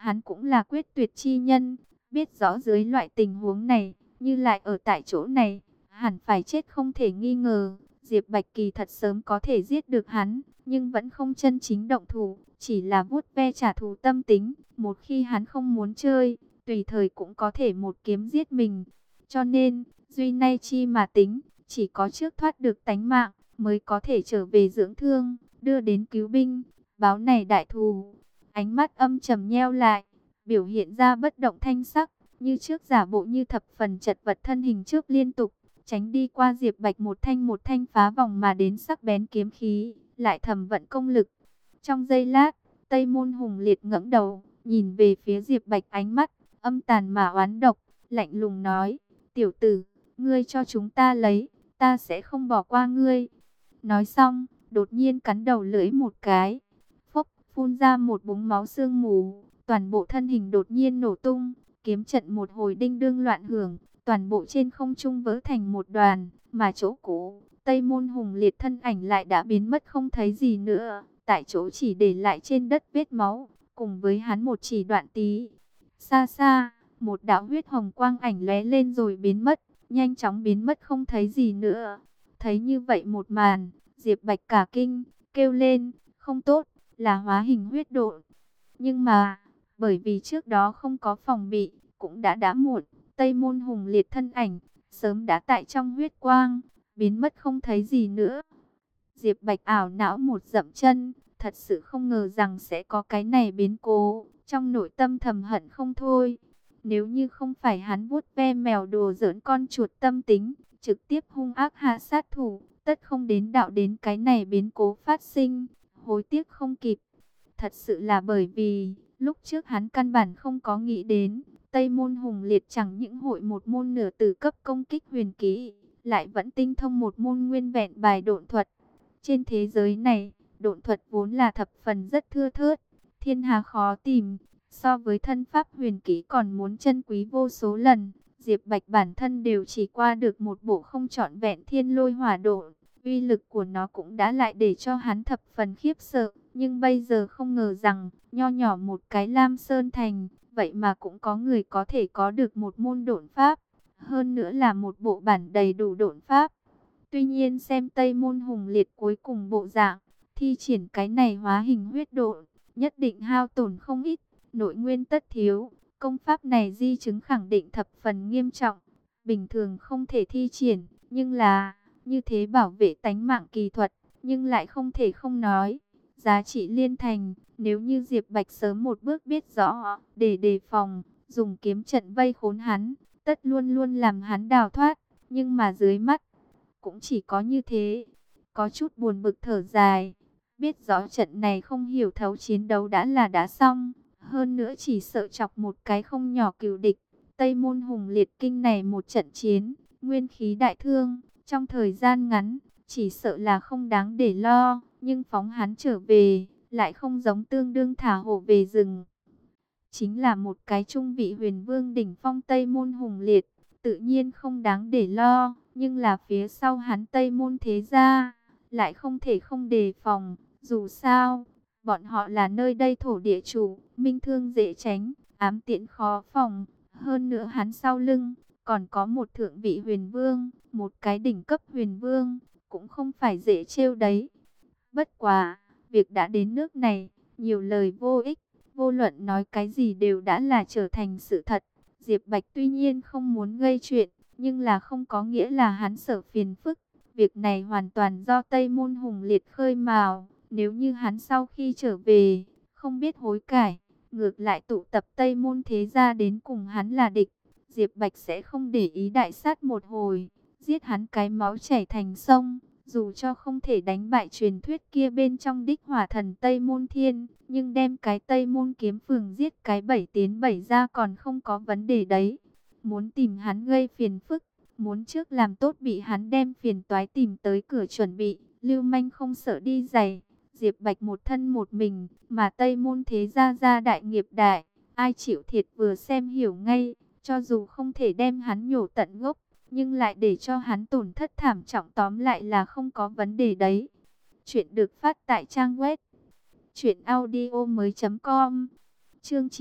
hắn cũng là quyết tuyệt chi nhân, biết rõ dưới loại tình huống này, như lại ở tại chỗ này, hẳn phải chết không thể nghi ngờ. Diệp Bạch kỳ thật sớm có thể giết được hắn, nhưng vẫn không chân chính động thủ, chỉ là vuốt ve trả thù tâm tính. Một khi hắn không muốn chơi, tùy thời cũng có thể một kiếm giết mình. Cho nên, duy nay chi mà tính, chỉ có trước thoát được tánh mạng, mới có thể trở về dưỡng thương, đưa đến cứu binh, báo này đại thù. Ánh mắt âm trầm nheo lại, biểu hiện ra bất động thanh sắc, như trước giả bộ như thập phần chật vật, thân hình trước liên tục tránh đi qua Diệp Bạch, một thanh phá vòng mà đến sắc bén kiếm khí, lại thầm vận công lực. Trong giây lát, Tây Môn Hùng Liệt ngẩng đầu, nhìn về phía Diệp Bạch, ánh mắt âm tàn mà oán độc, lạnh lùng nói: "Tiểu tử, ngươi cho chúng ta lấy, ta sẽ không bỏ qua ngươi." Nói xong, đột nhiên cắn đầu lưỡi một cái, phốc, phun ra một búng máu sương mù, toàn bộ thân hình đột nhiên nổ tung, kiếm trận một hồi đinh đương loạn hưởng, toàn bộ trên không trung vỡ thành một đoàn, mà chỗ cũ, Tây Môn Hùng Liệt thân ảnh lại đã biến mất không thấy gì nữa, tại chỗ chỉ để lại trên đất vết máu, cùng với hắn một chỉ đoạn tí. Xa xa, một đạo huyết hồng quang ảnh lóe lên rồi biến mất, nhanh chóng biến mất không thấy gì nữa. Thấy như vậy một màn, Diệp Bạch cả kinh, kêu lên: "Không tốt, là hóa hình huyết độn." Nhưng mà, bởi vì trước đó không có phòng bị, cũng đã muộn. Tây Môn Hùng Liệt thân ảnh sớm đã tại trong huyết quang, biến mất không thấy gì nữa. Diệp Bạch ảo não một dậm chân, thật sự không ngờ rằng sẽ có cái này biến cố, trong nội tâm thầm hận không thôi. Nếu như không phải hắn vuốt ve mèo đùa giỡn con chuột tâm tính, trực tiếp hung ác hạ sát thủ, tất không đến đạo đến cái này biến cố phát sinh, hối tiếc không kịp. Thật sự là bởi vì, lúc trước hắn căn bản không có nghĩ đến, Tây Môn Hùng Liệt chẳng những hội một môn nửa tử cấp công kích huyền kỹ, lại vẫn tinh thông một môn nguyên vẹn bài độn thuật. Trên thế giới này, độn thuật vốn là thập phần rất thưa thớt, thiên hà khó tìm, so với thân pháp huyền kỹ còn muốn chân quý vô số lần. Diệp Bạch bản thân đều chỉ qua được một bộ không trọn vẹn thiên lôi hỏa độn, uy lực của nó cũng đã lại để cho hắn thập phần khiếp sợ. Nhưng bây giờ không ngờ rằng, nho nhỏ một cái Lam Sơn Thành, vậy mà cũng có người có thể có được một môn độn pháp, hơn nữa là một bộ bản đầy đủ độn pháp. Tuy nhiên xem Tây Môn Hùng Liệt cuối cùng bộ dạng, thi triển cái này hóa hình huyết độn, nhất định hao tổn không ít, nội nguyên tất thiếu, công pháp này di chứng khẳng định thập phần nghiêm trọng, bình thường không thể thi triển, nhưng là, như thế bảo vệ tánh mạng kỳ thuật, nhưng lại không thể không nói. Giá trị liên thành, nếu như Diệp Bạch sớm một bước biết rõ, để đề phòng, dùng kiếm trận vây khốn hắn, tất luôn luôn làm hắn đào thoát, nhưng mà dưới mắt, cũng chỉ có như thế. Có chút buồn bực thở dài, biết rõ trận này không hiểu thấu chiến đấu đã xong, hơn nữa chỉ sợ chọc một cái không nhỏ cừu địch. Tây Môn Hùng Liệt kinh này một trận chiến, nguyên khí đại thương, trong thời gian ngắn, chỉ sợ là không đáng để lo, nhưng phóng hắn trở về, lại không giống tương đương thả hổ về rừng. Chính là một cái trung vị huyền vương đỉnh phong Tây Môn Hùng Liệt, tự nhiên không đáng để lo, nhưng là phía sau hắn Tây Môn thế gia, lại không thể không đề phòng, dù sao, bọn họ là nơi đây thổ địa chủ, minh thương dễ tránh, ám tiễn khó phòng, hơn nữa hắn sau lưng, còn có một thượng vị huyền vương, một cái đỉnh cấp huyền vương, cũng không phải dễ trêu đấy. Bất quá, việc đã đến nước này, nhiều lời vô ích, vô luận nói cái gì đều đã là trở thành sự thật. Diệp Bạch tuy nhiên không muốn gây chuyện, nhưng là không có nghĩa là hắn sợ phiền phức. Việc này hoàn toàn do Tây Môn Hùng Liệt khơi mào, nếu như hắn sau khi trở về, không biết hối cải, ngược lại tụ tập Tây Môn thế gia đến cùng hắn là địch, Diệp Bạch sẽ không để ý đại sát một hồi, giết hắn cái máu chảy thành sông. Dù cho không thể đánh bại truyền thuyết kia bên trong đích hỏa thần Tây Môn Thiên, nhưng đem cái Tây Môn Kiếm Phường giết cái 7 tiến 7 ra còn không có vấn đề đấy. Muốn tìm hắn gây phiền phức, muốn trước làm tốt bị hắn đem phiền toái tìm tới cửa chuẩn bị, lưu manh không sợ đi giày. Diệp Bạch một thân một mình, mà Tây Môn thế gia đại nghiệp đại, ai chịu thiệt vừa xem hiểu ngay, cho dù không thể đem hắn nhổ tận gốc, nhưng lại để cho hắn tổn thất thảm trọng tóm lại là không có vấn đề đấy. Chuyện được phát tại trang web truyệnaudiomoi.com. Chương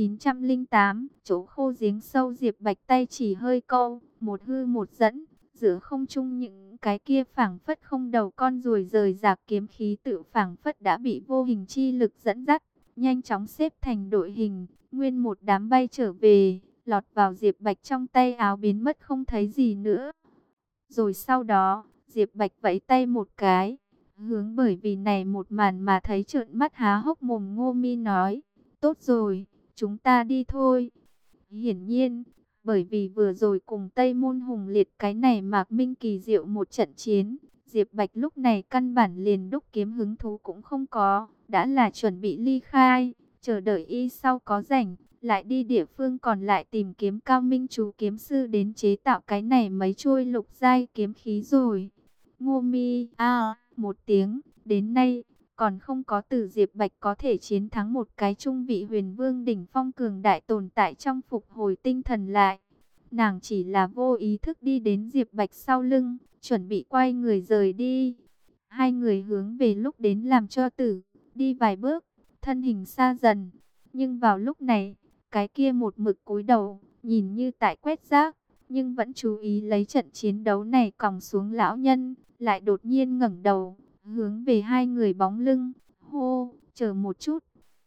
908, chỗ khô giếng sâu. Diệp Bạch tay chỉ hơi câu, một hư một dẫn, giữa không trung những cái kia phảng phất không đầu con ruồi rời rạc kiếm khí tự phảng phất đã bị vô hình chi lực dẫn dắt, nhanh chóng xếp thành đội hình, nguyên một đám bay trở về, lọt vào Diệp Bạch trong tay áo biến mất không thấy gì nữa. Rồi sau đó, Diệp Bạch vẫy tay một cái, hướng bởi vì này một màn mà thấy trợn mắt há hốc mồm Ngô Mi nói, tốt rồi, chúng ta đi thôi. Hiển nhiên, bởi vì vừa rồi cùng Tây Môn Hùng Liệt cái này Mạc Minh kỳ diệu một trận chiến, Diệp Bạch lúc này căn bản liền đúc kiếm hứng thú cũng không có, đã là chuẩn bị ly khai, chờ đợi y sau có rảnh, lại đi địa phương còn lại tìm kiếm Cao Minh chú kiếm sư đến chế tạo cái này mấy trôi lục giai kiếm khí rồi. Ngô Mi một tiếng, đến nay còn không có từ Diệp Bạch có thể chiến thắng một cái trung vị huyền vương đỉnh phong cường đại tồn tại trong phục hồi tinh thần lại. Nàng chỉ là vô ý thức đi đến Diệp Bạch sau lưng, chuẩn bị quay người rời đi. Hai người hướng về lúc đến làm cho tử, đi vài bước, thân hình xa dần. Nhưng vào lúc này, cái kia một mực cúi đầu, nhìn như tại quét rác, nhưng vẫn chú ý lấy trận chiến đấu này còng xuống lão nhân, lại đột nhiên ngẩng đầu, hướng về hai người bóng lưng, hô, chờ một chút.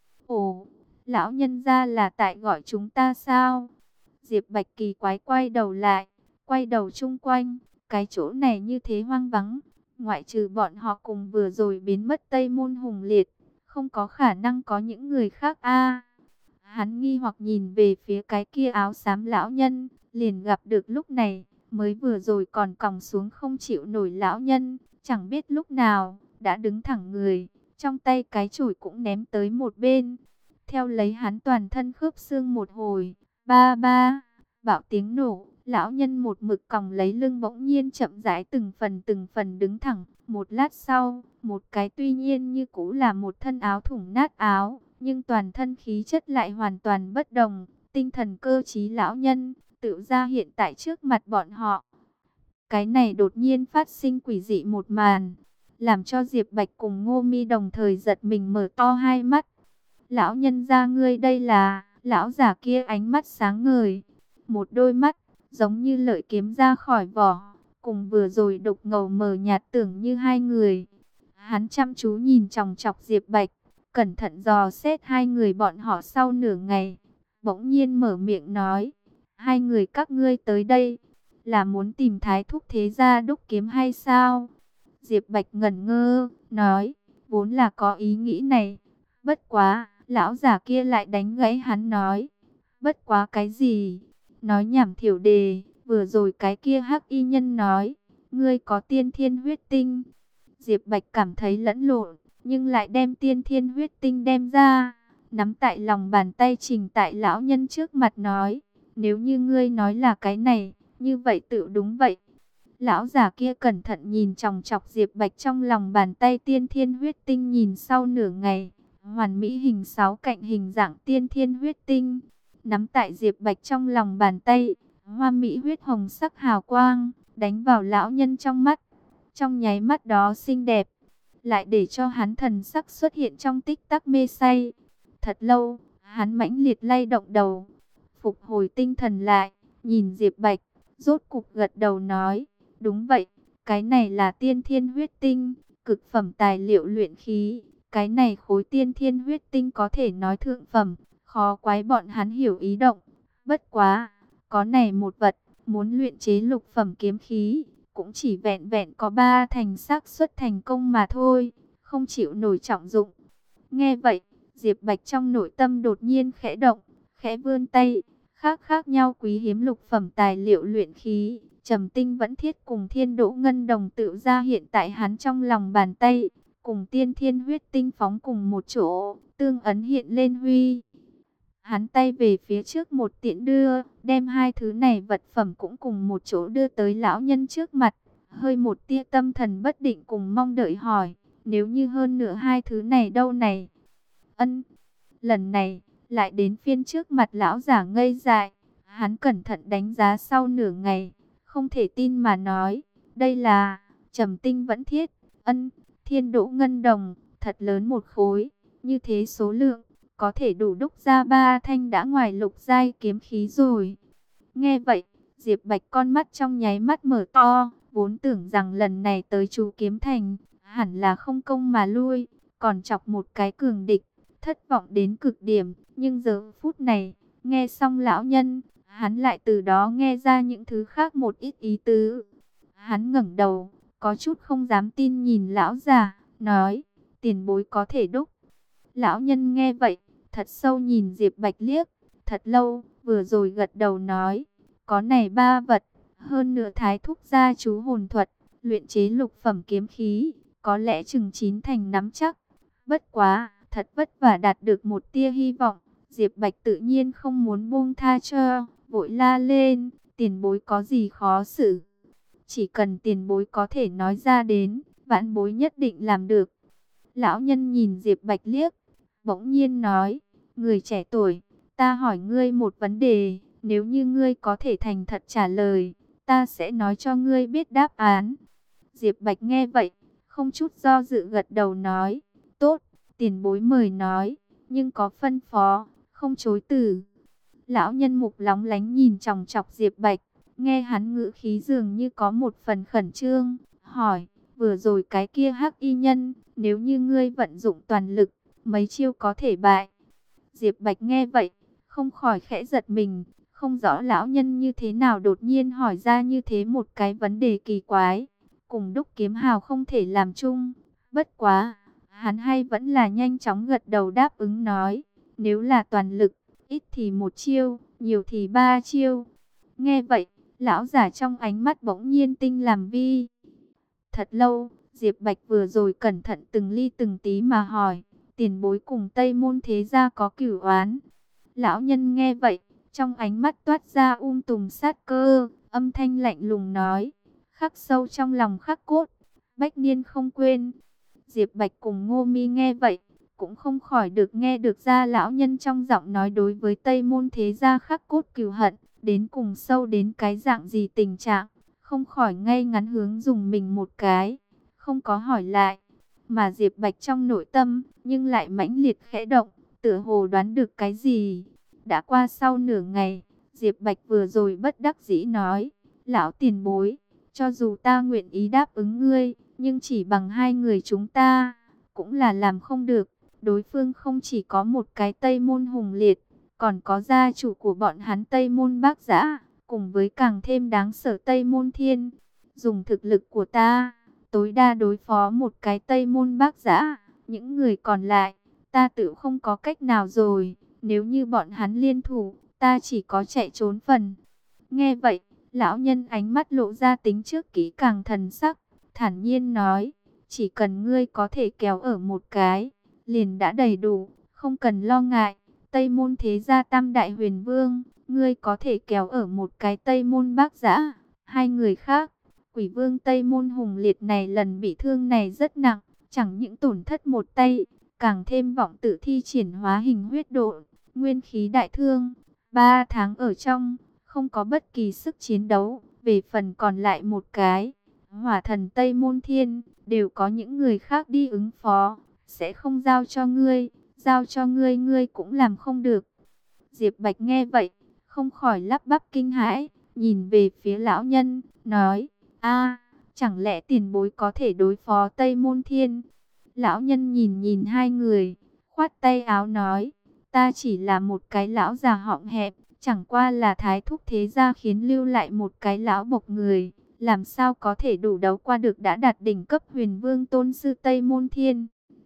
Ồ, lão nhân ra là tại gọi chúng ta sao? Diệp Bạch kỳ quái quay đầu lại, quay đầu chung quanh, cái chỗ này như thế hoang vắng, ngoại trừ bọn họ cùng vừa rồi biến mất Tây Môn Hùng Liệt, không có khả năng có những người khác a. Hắn nghi hoặc nhìn về phía cái kia áo xám lão nhân, liền gặp được lúc này, mới vừa rồi còn còng xuống không chịu nổi lão nhân, chẳng biết lúc nào, đã đứng thẳng người, trong tay cái chổi cũng ném tới một bên. Theo lấy hắn toàn thân khớp xương một hồi, ba ba, bạo tiếng nổ, lão nhân một mực còng lấy lưng bỗng nhiên chậm rãi từng phần đứng thẳng. Một lát sau, một cái tuy nhiên như cũ là một thân áo thủng nát áo, nhưng toàn thân khí chất lại hoàn toàn bất đồng, tinh thần cơ trí lão nhân, tự ra hiện tại trước mặt bọn họ. Cái này đột nhiên phát sinh quỷ dị một màn, làm cho Diệp Bạch cùng Ngô Mi đồng thời giật mình mở to hai mắt. Lão nhân gia ngươi đây là, lão giả kia ánh mắt sáng ngời, một đôi mắt, giống như lợi kiếm ra khỏi vỏ, cùng vừa rồi đục ngầu mờ nhạt tưởng như hai người. Hắn chăm chú nhìn chòng chọc Diệp Bạch, cẩn thận dò xét hai người bọn họ sau nửa ngày, bỗng nhiên mở miệng nói, hai người các ngươi tới đây, là muốn tìm thái thúc thế gia đúc kiếm hay sao? Diệp Bạch ngẩn ngơ, nói, vốn là có ý nghĩ này, bất quá, lão giả kia lại đánh gãy hắn nói, bất quá cái gì? Nói nhảm thiểu đề, vừa rồi cái kia hắc y nhân nói, ngươi có tiên thiên huyết tinh. Diệp Bạch cảm thấy lẫn lộn, nhưng lại đem tiên thiên huyết tinh đem ra, nắm tại lòng bàn tay trình tại lão nhân trước mặt nói, nếu như ngươi nói là cái này, như vậy tự đúng vậy. Lão già kia cẩn thận nhìn chòng chọc Diệp Bạch trong lòng bàn tay tiên thiên huyết tinh, nhìn sau nửa ngày, hoàn mỹ hình sáu cạnh hình dạng tiên thiên huyết tinh, nắm tại Diệp Bạch trong lòng bàn tay, hoa mỹ huyết hồng sắc hào quang, đánh vào lão nhân trong mắt. Trong nháy mắt đó xinh đẹp, lại để cho hắn thần sắc xuất hiện trong tích tắc mê say. Thật lâu, hắn mãnh liệt lay động đầu, phục hồi tinh thần lại, nhìn Diệp Bạch, rốt cục gật đầu nói, đúng vậy, cái này là tiên thiên huyết tinh, cực phẩm tài liệu luyện khí. Cái này khối tiên thiên huyết tinh có thể nói thượng phẩm, khó quái bọn hắn hiểu ý động. Bất quá, có này một vật, muốn luyện chế lục phẩm kiếm khí, cũng chỉ vẹn vẹn có 3 thành xác suất thành công mà thôi, không chịu nổi trọng dụng. Nghe vậy, Diệp Bạch trong nội tâm đột nhiên khẽ động, khẽ vươn tay, khác nhau quý hiếm lục phẩm tài liệu luyện khí, trầm tinh vẫn thiết cùng thiên đỗ ngân đồng tự ra hiện tại hắn trong lòng bàn tay, cùng tiên thiên huyết tinh phóng cùng một chỗ, tương ấn hiện lên huy. Hắn tay về phía trước một tiện đưa, đem hai thứ này vật phẩm cũng cùng một chỗ đưa tới lão nhân trước mặt, hơi một tia tâm thần bất định cùng mong đợi hỏi, nếu như hơn nữa hai thứ này đâu này? Ân, lần này, lại đến phiên trước mặt lão giả ngây dại, hắn cẩn thận đánh giá sau nửa ngày, không thể tin mà nói, đây là, trầm tinh vẫn thiết, thiên đỗ ngân đồng, thật lớn một khối, như thế số lượng, có thể đủ đúc ra 3 thanh đã ngoài lục giai kiếm khí rồi. Nghe vậy, Diệp Bạch con mắt trong nháy mắt mở to, vốn tưởng rằng lần này tới chú kiếm thành, hẳn là không công mà lui, còn chọc một cái cường địch, thất vọng đến cực điểm. Nhưng giờ phút này, nghe xong lão nhân, hắn lại từ đó nghe ra những thứ khác một ít ý tứ. Hắn ngẩng đầu, có chút không dám tin nhìn lão già, nói, tiền bối có thể đúc. Lão nhân nghe vậy, thật sâu nhìn Diệp Bạch liếc, thật lâu, vừa rồi gật đầu nói, có này 3 vật, hơn nữa thái thúc gia chú hồn thuật, luyện chế lục phẩm kiếm khí, có lẽ chừng 9 thành nắm chắc. Bất quá, thật vất vả đạt được một tia hy vọng, Diệp Bạch tự nhiên không muốn buông tha cho, vội la lên, tiền bối có gì khó xử. Chỉ cần tiền bối có thể nói ra đến, vãn bối nhất định làm được. Lão nhân nhìn Diệp Bạch liếc, bỗng nhiên nói, người trẻ tuổi, ta hỏi ngươi một vấn đề, nếu như ngươi có thể thành thật trả lời, ta sẽ nói cho ngươi biết đáp án. Diệp Bạch nghe vậy, không chút do dự gật đầu nói, tốt, tiền bối mời nói, nhưng có phân phó, không chối từ. Lão nhân mục lóng lánh nhìn chòng chọc Diệp Bạch, nghe hắn ngữ khí dường như có một phần khẩn trương, hỏi, vừa rồi cái kia hắc y nhân, nếu như ngươi vận dụng toàn lực, mấy chiêu có thể bại. Diệp Bạch nghe vậy, không khỏi khẽ giật mình, không rõ lão nhân như thế nào đột nhiên hỏi ra như thế một cái vấn đề kỳ quái. Cùng đúc kiếm hào không thể làm chung, bất quá, hắn hay vẫn là nhanh chóng gật đầu đáp ứng nói, nếu là toàn lực, ít thì 1 chiêu, nhiều thì 3 chiêu. Nghe vậy, lão giả trong ánh mắt bỗng nhiên tinh làm vi. Thật lâu, Diệp Bạch vừa rồi cẩn thận từng ly từng tí mà hỏi, tiền bối cùng Tây Môn thế gia có cửu oán. Lão nhân nghe vậy, trong ánh mắt toát ra tùm sát cơ, âm thanh lạnh lùng nói, khắc sâu trong lòng khắc cốt, bách niên không quên. Diệp Bạch cùng Ngô Mi nghe vậy, cũng không khỏi được nghe được ra lão nhân trong giọng nói đối với Tây Môn thế gia khắc cốt cừu hận, đến cùng sâu đến cái dạng gì tình trạng, không khỏi ngay ngắn hướng dùng mình một cái, không có hỏi lại, mà Diệp Bạch trong nội tâm, nhưng lại mãnh liệt khẽ động, tựa hồ đoán được cái gì. Đã qua sau nửa ngày, Diệp Bạch vừa rồi bất đắc dĩ nói, lão tiền bối, cho dù ta nguyện ý đáp ứng ngươi, nhưng chỉ bằng 2 người chúng ta, cũng là làm không được. Đối phương không chỉ có một cái Tây Môn Hùng Liệt, còn có gia chủ của bọn hắn Tây Môn Bác Dã, cùng với càng thêm đáng sợ Tây Môn Thiên. Dùng thực lực của ta, tối đa đối phó một cái Tây Môn Bác Dã, những người còn lại, ta tự không có cách nào rồi. Nếu như bọn hắn liên thủ, ta chỉ có chạy trốn phần. Nghe vậy, lão nhân ánh mắt lộ ra tính trước kỹ càng thần sắc, thản nhiên nói, chỉ cần ngươi có thể kéo ở một cái, liền đã đầy đủ, không cần lo ngại. Tây Môn thế gia Tam Đại Huyền Vương, ngươi có thể kéo ở một cái Tây Môn Bác Dã. 2 người khác, Quỷ Vương Tây Môn Hùng Liệt này lần bị thương này rất nặng, chẳng những tổn thất một tay, càng thêm vọng tự thi triển hóa hình huyết độ, nguyên khí đại thương. 3 tháng ở trong, không có bất kỳ sức chiến đấu. Về phần còn lại một cái, Hỏa Thần Tây Môn Thiên, đều có những người khác đi ứng phó, sẽ không giao cho ngươi, giao cho ngươi ngươi cũng làm không được. Diệp Bạch nghe vậy, không khỏi lắp bắp kinh hãi, nhìn về phía lão nhân, nói, a, chẳng lẽ tiền bối có thể đối phó Tây Môn Thiên? Lão nhân nhìn nhìn 2 người, khoát tay áo nói, ta chỉ là một cái lão già họng hẹp, chẳng qua là thái thúc thế gia khiến lưu lại một cái lão bộc người, làm sao có thể đủ đấu qua được đã đạt đỉnh cấp Huyền Vương tôn sư Tây Môn Thiên.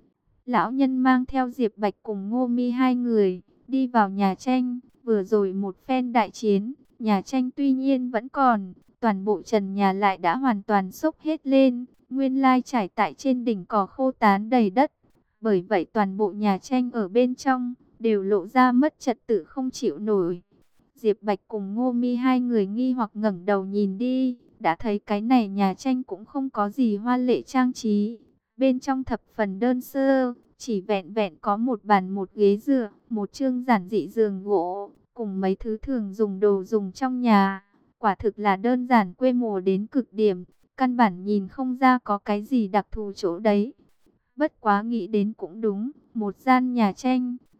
Lão nhân mang theo Diệp Bạch cùng Ngô Mi 2 người, đi vào nhà tranh, vừa rồi một phen đại chiến, nhà tranh tuy nhiên vẫn còn, toàn bộ trần nhà lại đã hoàn toàn xốc hết lên, nguyên lai trải tại trên đỉnh cỏ khô tán đầy đất. Bởi vậy toàn bộ nhà tranh ở bên trong, đều lộ ra mất trật tự không chịu nổi. Diệp Bạch cùng Ngô Mi 2 người nghi hoặc ngẩng đầu nhìn đi, đã thấy cái này nhà tranh cũng không có gì hoa lệ trang trí. Bên trong thập phần đơn sơ, chỉ vẹn vẹn có một bàn một ghế dựa, một chương giản dị giường gỗ, cùng mấy thứ thường dùng đồ dùng trong nhà. Quả thực là đơn giản quê mùa đến cực điểm, căn bản nhìn không ra có cái gì đặc thù chỗ đấy. Bất quá nghĩ đến cũng đúng, một gian nhà tranh,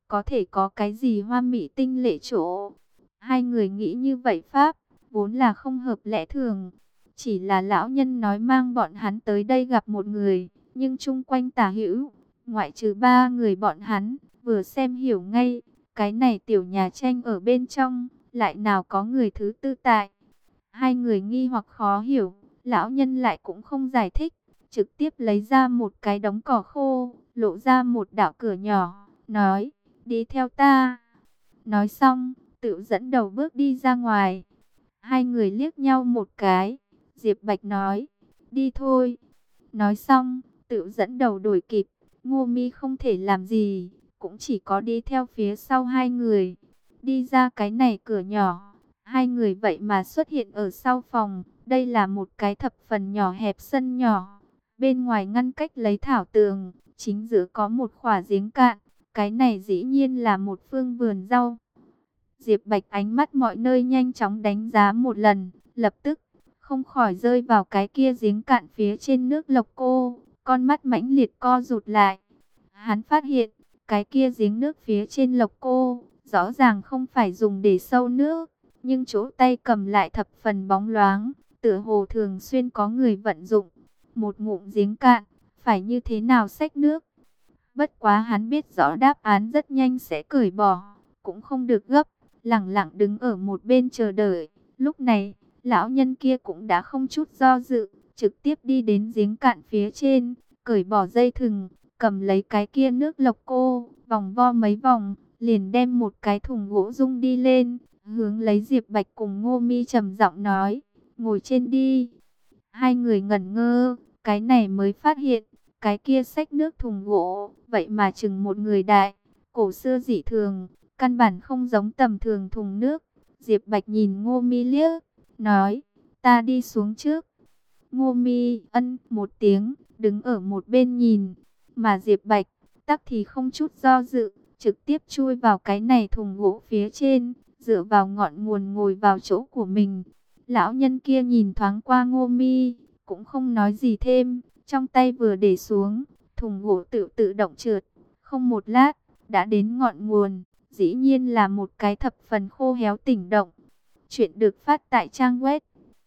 có thể có cái gì hoa mỹ tinh lệ chỗ. Hai người nghĩ như vậy pháp, vốn là không hợp lẽ thường. Chỉ là lão nhân nói mang bọn hắn tới đây gặp một người, nhưng chung quanh tả hữu, ngoại trừ ba người bọn hắn, vừa xem hiểu ngay, cái này tiểu nhà tranh ở bên trong, lại nào có người thứ tư tại. Hai người nghi hoặc khó hiểu, lão nhân lại cũng không giải thích, trực tiếp lấy ra một cái đống cỏ khô, lộ ra một đạo cửa nhỏ, nói, đi theo ta. Nói xong, tự dẫn đầu bước đi ra ngoài. Hai người liếc nhau một cái, Diệp Bạch nói, đi thôi. Nói xong, tự dẫn đầu đuổi kịp, Ngô Mi không thể làm gì, cũng chỉ có đi theo phía sau hai người. Đi ra cái này cửa nhỏ, hai người vậy mà xuất hiện ở sau phòng. Đây là một cái thập phần nhỏ hẹp sân nhỏ, bên ngoài ngăn cách lấy thảo tường, chính giữa có một khỏa giếng cạn. Cái này dĩ nhiên là một phương vườn rau. Diệp Bạch ánh mắt mọi nơi nhanh chóng đánh giá một lần, lập tức không khỏi rơi vào cái kia giếng cạn phía trên nước lộc cô, con mắt mãnh liệt co rụt lại. Hắn phát hiện, cái kia giếng nước phía trên lộc cô, rõ ràng không phải dùng để sâu nước, nhưng chỗ tay cầm lại thập phần bóng loáng, tựa hồ thường xuyên có người vận dụng. Một ngụm giếng cạn, phải như thế nào xách nước? Bất quá hắn biết rõ đáp án rất nhanh sẽ cởi bỏ, cũng không được gấp, lẳng lặng đứng ở một bên chờ đợi. Lúc này, lão nhân kia cũng đã không chút do dự, trực tiếp đi đến giếng cạn phía trên, cởi bỏ dây thừng, cầm lấy cái kia nước lộc cô, vòng vo mấy vòng, liền đem một cái thùng gỗ dung đi lên, hướng lấy Diệp Bạch cùng Ngô Mi trầm giọng nói, ngồi trên đi. Hai người ngẩn ngơ, cái này mới phát hiện, cái kia xách nước thùng gỗ, vậy mà chừng một người đại, cổ xưa dị thường, căn bản không giống tầm thường thùng nước. Diệp Bạch nhìn Ngô Mi liếc, nói, ta đi xuống trước. Ngô Mi ân một tiếng, đứng ở một bên nhìn, mà Diệp Bạch tắc thì không chút do dự, trực tiếp chui vào cái này thùng gỗ phía trên, dựa vào ngọn nguồn ngồi vào chỗ của mình. Lão nhân kia nhìn thoáng qua Ngô Mi, cũng không nói gì thêm, trong tay vừa để xuống, thùng gỗ tự động trượt, không một lát, đã đến ngọn nguồn, dĩ nhiên là một cái thập phần khô héo tỉnh động. Chuyện được phát tại trang web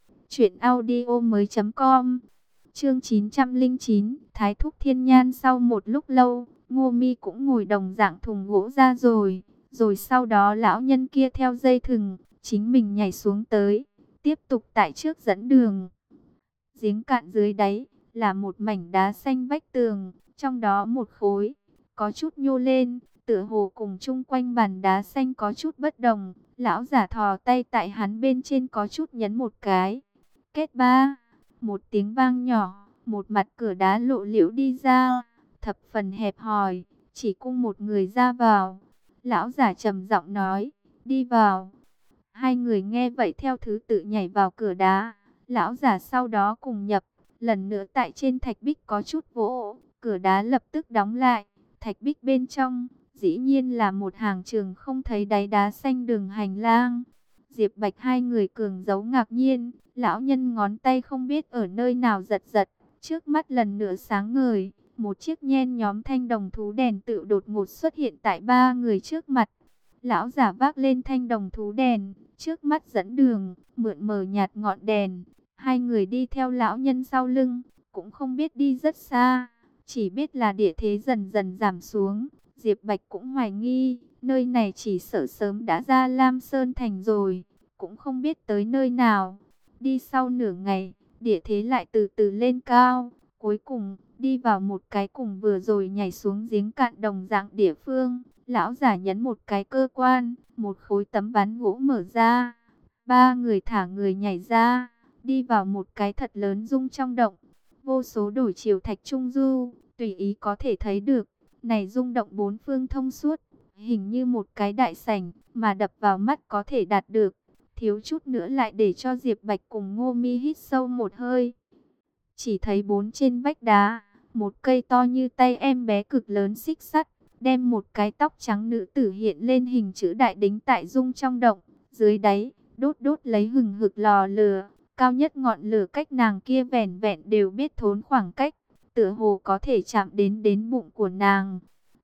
truyệnaudiomoi.com. Chương 909, Thái Thúc Thiên Nhan. Sau một lúc lâu, Ngô Mi cũng ngồi đồng dạng thùng gỗ ra rồi, sau đó lão nhân kia theo dây thừng, chính mình nhảy xuống tới, tiếp tục tại trước dẫn đường. Giếng cạn dưới đáy là một mảnh đá xanh vách tường, trong đó một khối có chút nhô lên, tựa hồ cùng chung quanh bàn đá xanh có chút bất đồng. Lão giả thò tay tại hắn bên trên có chút nhấn một cái. Kết ba, một tiếng vang nhỏ, một mặt cửa đá lộ liễu đi ra, thập phần hẹp hòi, chỉ cung một người ra vào. Lão giả trầm giọng nói, đi vào. Hai người nghe vậy theo thứ tự nhảy vào cửa đá. Lão giả sau đó cùng nhập, lần nữa tại trên thạch bích có chút vỗ, cửa đá lập tức đóng lại. Thạch bích bên trong, dĩ nhiên là một hàng trường không thấy đáy đá xanh đường hành lang. Diệp Bạch hai người cường giấu ngạc nhiên, lão nhân ngón tay không biết ở nơi nào giật giật, trước mắt lần nữa sáng ngời, một chiếc nhen nhóm thanh đồng thú đèn tự đột ngột xuất hiện tại ba người trước mặt. Lão giả vác lên thanh đồng thú đèn, trước mắt dẫn đường, mượn mờ nhạt ngọn đèn. Hai người đi theo lão nhân sau lưng, cũng không biết đi rất xa, chỉ biết là địa thế dần dần giảm xuống. Diệp Bạch cũng hoài nghi, nơi này chỉ sợ sớm đã ra Lam Sơn Thành rồi, cũng không biết tới nơi nào. Đi sau nửa ngày, địa thế lại từ từ lên cao, cuối cùng đi vào một cái cùng vừa rồi nhảy xuống giếng cạn đồng dạng địa phương. Lão giả nhấn một cái cơ quan, một khối tấm ván gỗ mở ra. Ba người thả người nhảy ra, đi vào một cái thật lớn rung trong động. Vô số đổi chiều thạch trung du, tùy ý có thể thấy được. Này rung động bốn phương thông suốt, hình như một cái đại sảnh, mà đập vào mắt có thể đạt được. Thiếu chút nữa lại để cho Diệp Bạch cùng Ngô Mi hít sâu một hơi. Chỉ thấy bốn trên vách đá, một cây to như tay em bé cực lớn xích sắt, đem một cái tóc trắng nữ tử hiện lên hình chữ đại đính tại rung trong động. Dưới đáy, đốt lấy hừng hực lò lửa, cao nhất ngọn lửa cách nàng kia vẻn vẹn đều biết thốn khoảng cách, tựa hồ có thể chạm đến bụng của nàng.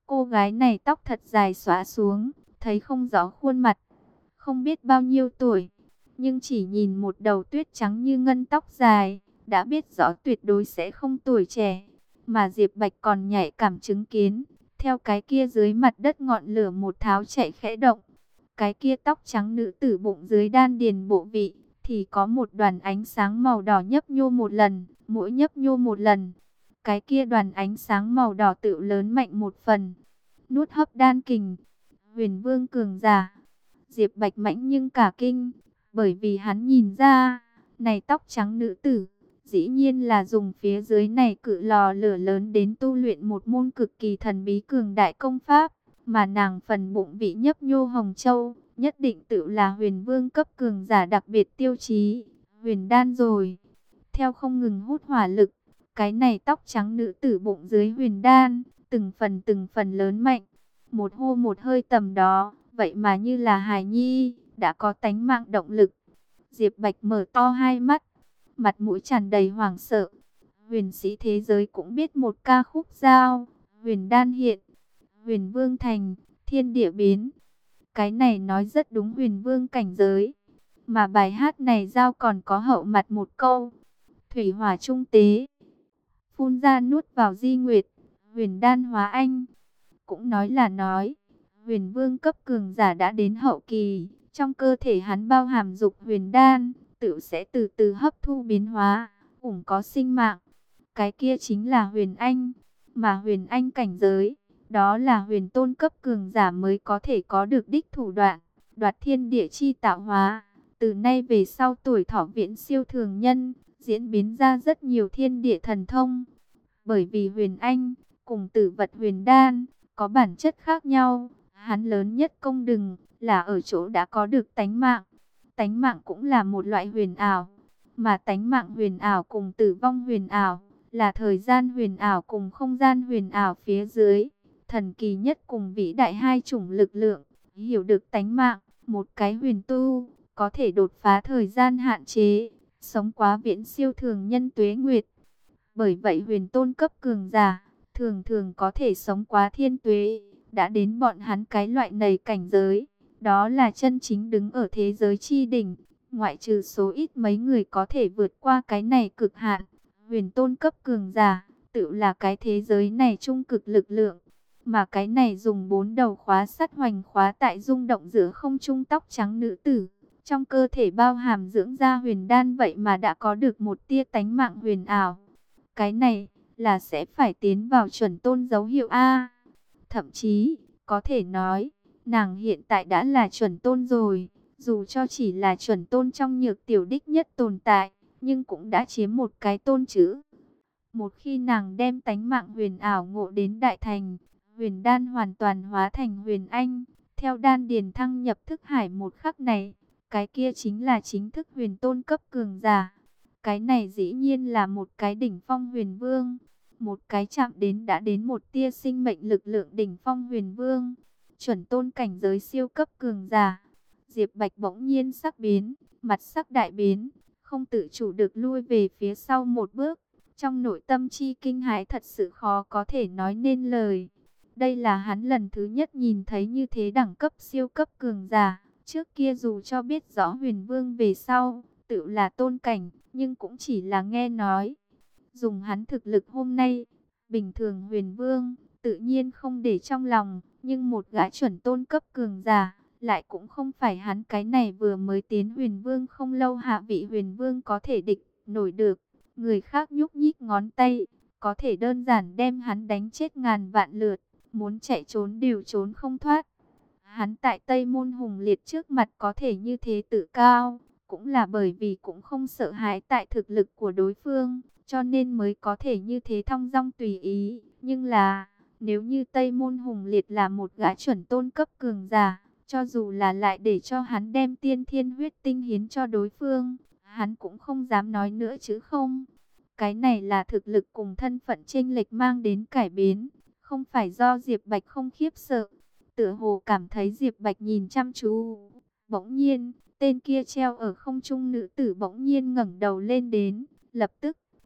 Cô gái này tóc thật dài xõa xuống, thấy không rõ khuôn mặt, không biết bao nhiêu tuổi, nhưng chỉ nhìn một đầu tuyết trắng như ngân tóc dài, đã biết rõ tuyệt đối sẽ không tuổi trẻ. Mà Diệp Bạch còn nhạy cảm chứng kiến, theo cái kia dưới mặt đất ngọn lửa một tháo chạy khẽ động. Cái kia tóc trắng nữ tử bụng dưới đan điền bộ vị, thì có một đoàn ánh sáng màu đỏ nhấp nhô một lần, mỗi nhấp nhô một lần. Cái kia đoàn ánh sáng màu đỏ tự lớn mạnh một phần, nuốt hấp đan kình. Huyền Vương cường giả. Diệp Bạch mãnh nhưng cả kinh, bởi vì hắn nhìn ra, này tóc trắng nữ tử, dĩ nhiên là dùng phía dưới này cự lò lửa lớn đến tu luyện một môn cực kỳ thần bí cường đại công pháp, mà nàng phần bụng vị nhấp nhô hồng châu, nhất định tự là Huyền Vương cấp cường giả đặc biệt tiêu chí, huyền đan rồi. Theo không ngừng hút hỏa lực, cái này tóc trắng nữ tử bụng dưới huyền đan, từng phần lớn mạnh, một hô một hơi tầm đó, vậy mà như là hài nhi, đã có tánh mạng động lực. Diệp Bạch mở to hai mắt, mặt mũi tràn đầy hoảng sợ. Huyền sĩ thế giới cũng biết một ca khúc giao, huyền đan hiện, huyền vương thành, thiên địa biến. Cái này nói rất đúng huyền vương cảnh giới. Mà bài hát này giao còn có hậu mặt một câu, thủy hỏa trung tế, phun ra nuốt vào di nguyệt, huyền đan hóa anh. Cũng nói là nói, huyền vương cấp cường giả đã đến hậu kỳ, trong cơ thể hắn bao hàm dục huyền đan, tự sẽ từ từ hấp thu biến hóa, ủng có sinh mạng. Cái kia chính là huyền anh, mà huyền anh cảnh giới, đó là huyền tôn cấp cường giả mới có thể có được đích thủ đoạn, đoạt thiên địa chi tạo hóa. Từ nay về sau tuổi thọ viễn siêu thường nhân, diễn biến ra rất nhiều thiên địa thần thông. Bởi vì huyền anh, cùng tử vật huyền đan, có bản chất khác nhau. Hắn lớn nhất công đừng là ở chỗ đã có được tánh mạng. Tánh mạng cũng là một loại huyền ảo. Mà tánh mạng huyền ảo cùng tử vong huyền ảo, là thời gian huyền ảo cùng không gian huyền ảo phía dưới. Thần kỳ nhất cùng vĩ đại hai chủng lực lượng. Hiểu được tánh mạng, một cái huyền tu, có thể đột phá thời gian hạn chế, sống quá viễn siêu thường nhân tuế nguyệt. Bởi vậy huyền tôn cấp cường giả, thường thường có thể sống quá thiên tuế, đã đến bọn hắn cái loại này cảnh giới. Đó là chân chính đứng ở thế giới chi đỉnh, ngoại trừ số ít mấy người có thể vượt qua cái này cực hạn. Huyền tôn cấp cường giả, tự là cái thế giới này trung cực lực lượng. Mà cái này dùng 4 đầu khóa sắt hoành khóa tại rung động giữa không trung tóc trắng nữ tử. Trong cơ thể bao hàm dưỡng ra huyền đan vậy mà đã có được một tia tánh mạng huyền ảo. Cái này là sẽ phải tiến vào chuẩn tôn dấu hiệu A. Thậm chí, có thể nói, nàng hiện tại đã là chuẩn tôn rồi. Dù cho chỉ là chuẩn tôn trong nhược tiểu đích nhất tồn tại, nhưng cũng đã chiếm một cái tôn chữ. Một khi nàng đem tánh mạng huyền ảo ngộ đến đại thành, huyền đan hoàn toàn hóa thành huyền anh. Theo đan điền thăng nhập thức hải một khắc này, cái kia chính là chính thức huyền tôn cấp cường giả. Cái này dĩ nhiên là một cái đỉnh phong huyền vương. Một cái chạm đến đã đến một tia sinh mệnh lực lượng đỉnh phong huyền vương. Chuẩn tôn cảnh giới siêu cấp cường giả. Diệp Bạch bỗng nhiên sắc biến, mặt sắc đại biến, không tự chủ được lui về phía sau một bước. Trong nội tâm chi kinh hãi thật sự khó có thể nói nên lời. Đây là hắn lần thứ nhất nhìn thấy như thế đẳng cấp siêu cấp cường giả. Trước kia dù cho biết rõ huyền vương về sau, tự là tôn cảnh, nhưng cũng chỉ là nghe nói. Dùng hắn thực lực hôm nay, bình thường huyền vương, tự nhiên không để trong lòng, nhưng một gã chuẩn tôn cấp cường giả, lại cũng không phải hắn cái này vừa mới tiến huyền vương không lâu hạ vị huyền vương có thể địch nổi được. Người khác nhúc nhích ngón tay, có thể đơn giản đem hắn đánh chết ngàn vạn lượt, muốn chạy trốn đều trốn không thoát. Hắn tại Tây Môn Hùng Liệt trước mặt có thể như thế tự cao, cũng là bởi vì cũng không sợ hãi tại thực lực của đối phương, cho nên mới có thể như thế thong dong tùy ý. Nhưng là, nếu như Tây Môn Hùng Liệt là một gã chuẩn tôn cấp cường giả, cho dù là lại để cho hắn đem tiên thiên huyết tinh hiến cho đối phương, hắn cũng không dám nói nữa chứ không. Cái này là thực lực cùng thân phận chênh lệch mang đến cải biến, không phải do Diệp Bạch không khiếp sợ. Tựa hồ cảm thấy Diệp Bạch nhìn chăm chú. Bỗng nhiên, tên kia treo ở không trung nữ tử bỗng nhiên ngẩng đầu lên đến, lập tức,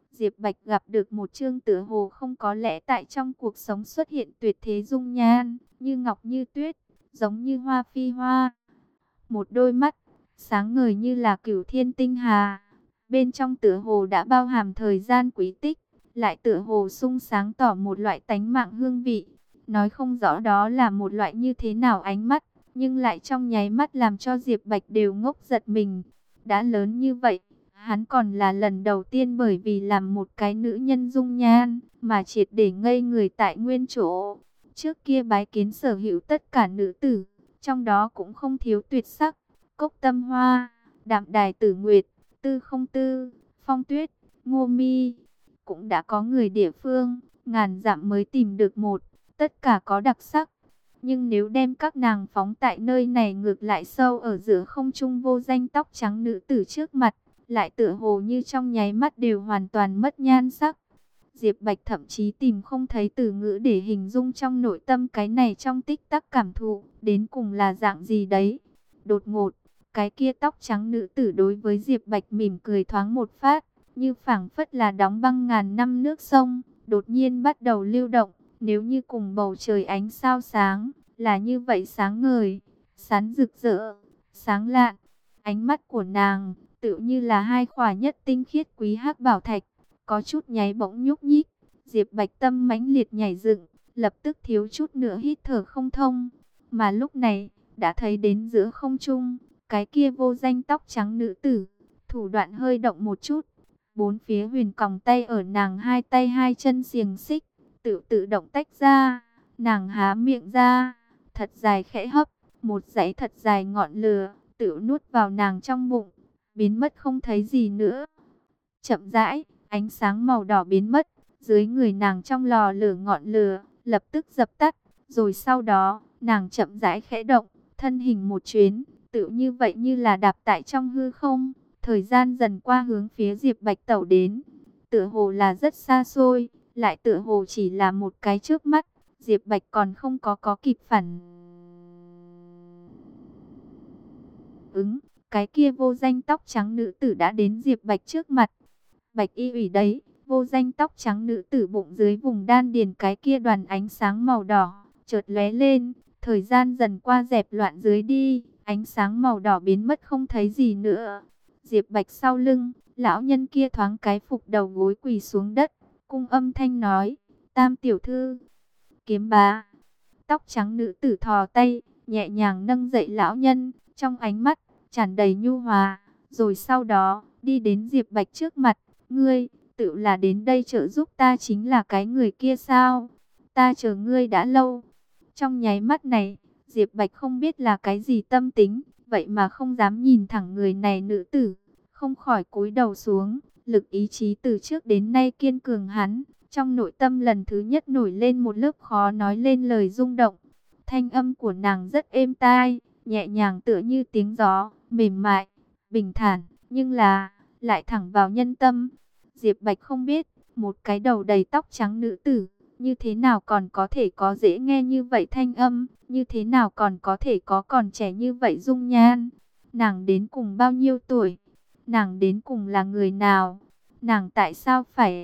Diệp Bạch gặp được một chương tựa hồ không có lẽ tại trong cuộc sống xuất hiện tuyệt thế dung nhan, như ngọc như tuyết, giống như hoa phi hoa. Một đôi mắt, sáng ngời như là cửu thiên tinh hà. Bên trong tựa hồ đã bao hàm thời gian quý tích, lại tựa hồ sung sáng tỏ một loại tánh mạng hương vị. Nói không rõ đó là một loại như thế nào ánh mắt, nhưng lại trong nháy mắt làm cho Diệp Bạch đều ngốc giật mình. Đã lớn như vậy, hắn còn là lần đầu tiên bởi vì làm một cái nữ nhân dung nhan, mà triệt để ngây người tại nguyên chỗ. Trước kia bái kiến sở hữu tất cả nữ tử, trong đó cũng không thiếu tuyệt sắc, Cốc Tâm Hoa, Đạm Đài Tử Nguyệt, Tư Không Tư, Phong Tuyết, Ngô Mi. Cũng đã có người địa phương, ngàn dặm mới tìm được một, tất cả có đặc sắc. Nhưng nếu đem các nàng phóng tại nơi này ngược lại sâu ở giữa không trung vô danh tóc trắng nữ tử trước mặt, lại tựa hồ như trong nháy mắt đều hoàn toàn mất nhan sắc. Diệp Bạch thậm chí tìm không thấy từ ngữ để hình dung trong nội tâm cái này trong tích tắc cảm thụ, đến cùng là dạng gì đấy. Đột ngột, cái kia tóc trắng nữ tử đối với Diệp Bạch mỉm cười thoáng một phát, như phảng phất là đóng băng ngàn năm nước sông, đột nhiên bắt đầu lưu động, nếu như cùng bầu trời ánh sao sáng, là như vậy sáng ngời, sáng rực rỡ, sáng lạn. Ánh mắt của nàng, tựa như là hai khỏa nhất tinh khiết quý hắc bảo thạch, có chút nháy bỗng nhúc nhích. Diệp Bạch tâm mãnh liệt nhảy dựng, lập tức thiếu chút nữa hít thở không thông. Mà lúc này, đã thấy đến giữa không trung, cái kia vô danh tóc trắng nữ tử, thủ đoạn hơi động một chút. Bốn phía huyền còng tay ở nàng hai tay hai chân xiềng xích, tự động tách ra. Nàng há miệng ra, thật dài khẽ hấp, một dãy thật dài ngọn lửa, tự nuốt vào nàng trong bụng, biến mất không thấy gì nữa. Chậm rãi, ánh sáng màu đỏ biến mất, dưới người nàng trong lò lửa ngọn lửa, lập tức dập tắt, rồi sau đó, nàng chậm rãi khẽ động, thân hình một chuyến, tự như vậy như là đạp tại trong hư không, thời gian dần qua hướng phía Diệp Bạch tẩu đến, tựa hồ là rất xa xôi, lại tựa hồ chỉ là một cái chớp mắt, Diệp Bạch còn không có kịp phản ứng, cái kia vô danh tóc trắng nữ tử đã đến Diệp Bạch trước mặt. Bạch y ủy đấy, vô danh tóc trắng nữ tử bụng dưới vùng đan điền cái kia đoàn ánh sáng màu đỏ, chợt lóe lên, thời gian dần qua dẹp loạn dưới đi, ánh sáng màu đỏ biến mất không thấy gì nữa. Diệp Bạch sau lưng, lão nhân kia thoáng cái phục đầu gối quỳ xuống đất, cung âm thanh nói, Tam tiểu thư, Kiếm bá. Tóc trắng nữ tử thò tay, nhẹ nhàng nâng dậy lão nhân, trong ánh mắt tràn đầy nhu hòa, rồi sau đó đi đến Diệp Bạch trước mặt. Ngươi, tự là đến đây trợ giúp ta chính là cái người kia sao? Ta chờ ngươi đã lâu. Trong nháy mắt này, Diệp Bạch không biết là cái gì tâm tính, vậy mà không dám nhìn thẳng người này nữ tử, không khỏi cúi đầu xuống, lực ý chí từ trước đến nay kiên cường hắn, trong nội tâm lần thứ nhất nổi lên một lớp khó nói lên lời rung động. Thanh âm của nàng rất êm tai, nhẹ nhàng tựa như tiếng gió, mềm mại, bình thản, nhưng là lại thẳng vào nhân tâm. Diệp Bạch không biết, một cái đầu đầy tóc trắng nữ tử, như thế nào còn có thể có dễ nghe như vậy thanh âm, như thế nào còn có thể có còn trẻ như vậy dung nhan. Nàng đến cùng bao nhiêu tuổi? Nàng đến cùng là người nào? Nàng tại sao phải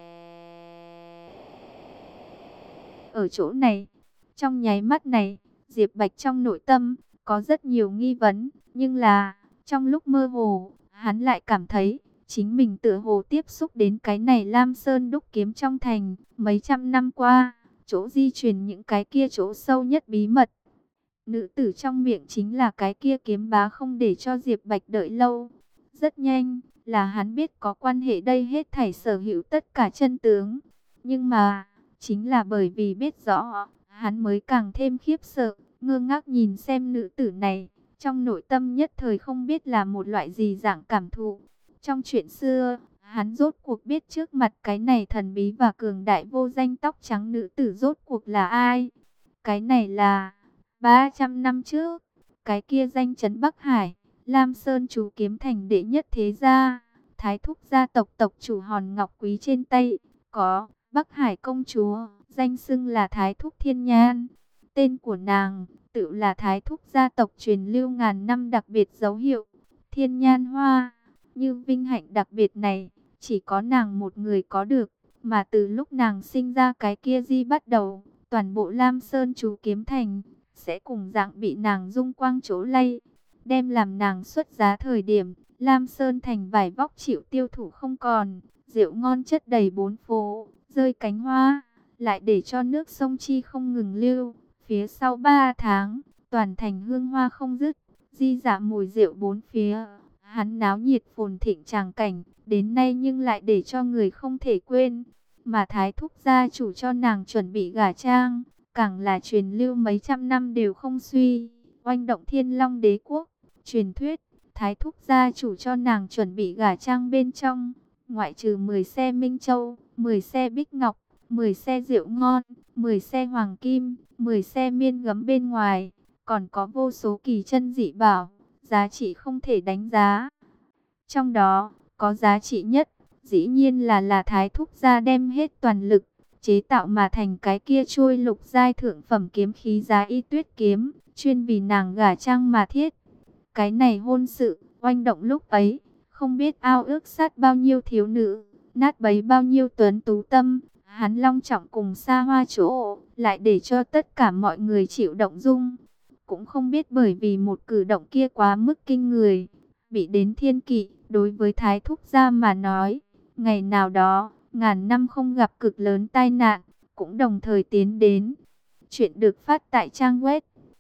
ở chỗ này? Trong nháy mắt này, Diệp Bạch trong nội tâm có rất nhiều nghi vấn, nhưng là trong lúc mơ hồ, hắn lại cảm thấy chính mình tựa hồ tiếp xúc đến cái này Lam Sơn đúc kiếm trong thành, mấy trăm năm qua, chỗ di truyền những cái kia chỗ sâu nhất bí mật. Nữ tử trong miệng chính là cái kia Kiếm bá, không để cho Diệp Bạch đợi lâu. Rất nhanh, là hắn biết có quan hệ đây hết thảy sở hữu tất cả chân tướng. Nhưng mà, chính là bởi vì biết rõ, hắn mới càng thêm khiếp sợ, ngơ ngác nhìn xem nữ tử này. Trong nội tâm nhất thời không biết là một loại gì dạng cảm thụ. Trong chuyện xưa, hắn rốt cuộc biết trước mặt cái này thần bí và cường đại vô danh tóc trắng nữ tử rốt cuộc là ai. Cái này là 300 năm trước, cái kia danh chấn Bắc Hải, Lam Sơn chú kiếm thành đệ nhất thế gia, Thái thúc gia tộc tộc chủ hòn ngọc quý trên tay, có Bắc Hải công chúa, danh xưng là Thái thúc Thiên Nhan. Tên của nàng, tự là Thái thúc gia tộc truyền lưu ngàn năm đặc biệt dấu hiệu, Thiên Nhan Hoa. Như vinh hạnh đặc biệt này, chỉ có nàng một người có được. Mà từ lúc nàng sinh ra cái kia di bắt đầu, toàn bộ Lam Sơn chú kiếm thành sẽ cùng dạng bị nàng dung quang chỗ lay. Đem làm nàng xuất giá thời điểm, Lam Sơn thành vải vóc chịu tiêu thụ không còn, rượu ngon chất đầy bốn phố, rơi cánh hoa, lại để cho nước sông Chi không ngừng lưu. Phía sau 3 tháng, toàn thành hương hoa không dứt, di dả mùi rượu bốn phía, hắn náo nhiệt phồn thịnh tràng cảnh, đến nay nhưng lại để cho người không thể quên. Mà Thái Thúc gia chủ cho nàng chuẩn bị gả trang, càng là truyền lưu mấy trăm năm đều không suy, oanh động Thiên Long đế quốc. Truyền thuyết, Thái Thúc gia chủ cho nàng chuẩn bị gả trang bên trong, ngoại trừ 10 xe Minh Châu, 10 xe Bích Ngọc, 10 xe rượu ngon, 10 xe hoàng kim, 10 xe miên gấm bên ngoài, còn có vô số kỳ chân dị bảo, giá trị không thể đánh giá. Trong đó, có giá trị nhất, dĩ nhiên là Thái Thúc gia đem hết toàn lực, chế tạo mà thành cái kia trôi lục giai thượng phẩm kiếm khí Giá Y Tuyết kiếm, chuyên vì nàng gả trang mà thiết. Cái này hôn sự, oanh động lúc ấy, không biết ao ước sát bao nhiêu thiếu nữ, nát bấy bao nhiêu tuấn tú tâm, hắn long trọng cùng xa hoa chỗ, lại để cho tất cả mọi người chịu động dung. Cũng không biết bởi vì một cử động kia quá mức kinh người, bị đến thiên kỵ, đối với Thái Thúc gia mà nói, ngày nào đó, ngàn năm không gặp cực lớn tai nạn, cũng đồng thời tiến đến. Chuyện được phát tại trang web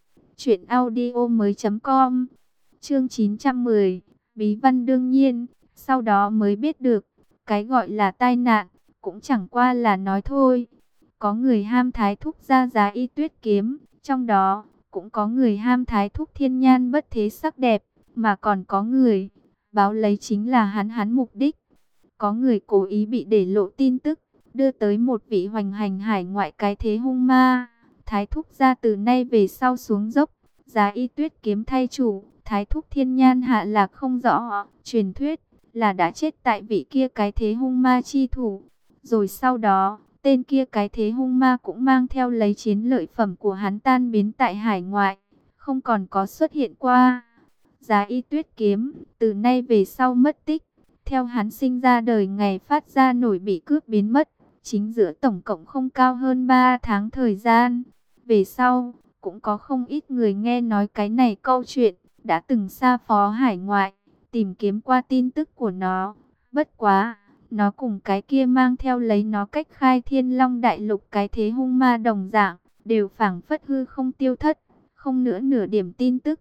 truyệnaudiomoi.com. Chương 910, bí văn đương nhiên, sau đó mới biết được, cái gọi là tai nạn, cũng chẳng qua là nói thôi. Có người ham Thái Thúc gia Giá Y Tuyết kiếm, trong đó, cũng có người ham Thái Thúc thiên nhan bất thế sắc đẹp, mà còn có người, báo lấy chính là hắn mục đích. Có người cố ý bị để lộ tin tức, đưa tới một vị hoành hành hải ngoại cái thế hung ma. Thái Thúc gia từ nay về sau xuống dốc, Giá Y Tuyết kiếm thay chủ, Thái Thúc thiên nhan hạ lạc không rõ, truyền thuyết là đã chết tại vị kia cái thế hung ma chi thủ. Rồi sau đó, tên kia cái thế hung ma cũng mang theo lấy chiến lợi phẩm của hắn tan biến tại hải ngoại, không còn có xuất hiện qua. Giá Y Tuyết kiếm, từ nay về sau mất tích, theo hắn sinh ra đời ngày phát ra nổi bị cướp biến mất, chính giữa tổng cộng không cao hơn 3 tháng thời gian. Về sau, cũng có không ít người nghe nói cái này câu chuyện, đã từng xa phó hải ngoại, tìm kiếm qua tin tức của nó. Bất quá, nó cùng cái kia mang theo lấy nó cách khai Thiên Long đại lục cái thế hung ma đồng dạng, đều phảng phất hư không tiêu thất, không nữa nửa điểm tin tức.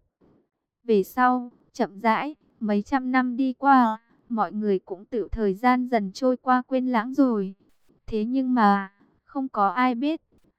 Về sau, chậm rãi, mấy trăm năm đi qua, mọi người cũng tự thời gian dần trôi qua quên lãng rồi. Thế nhưng mà, không có ai biết,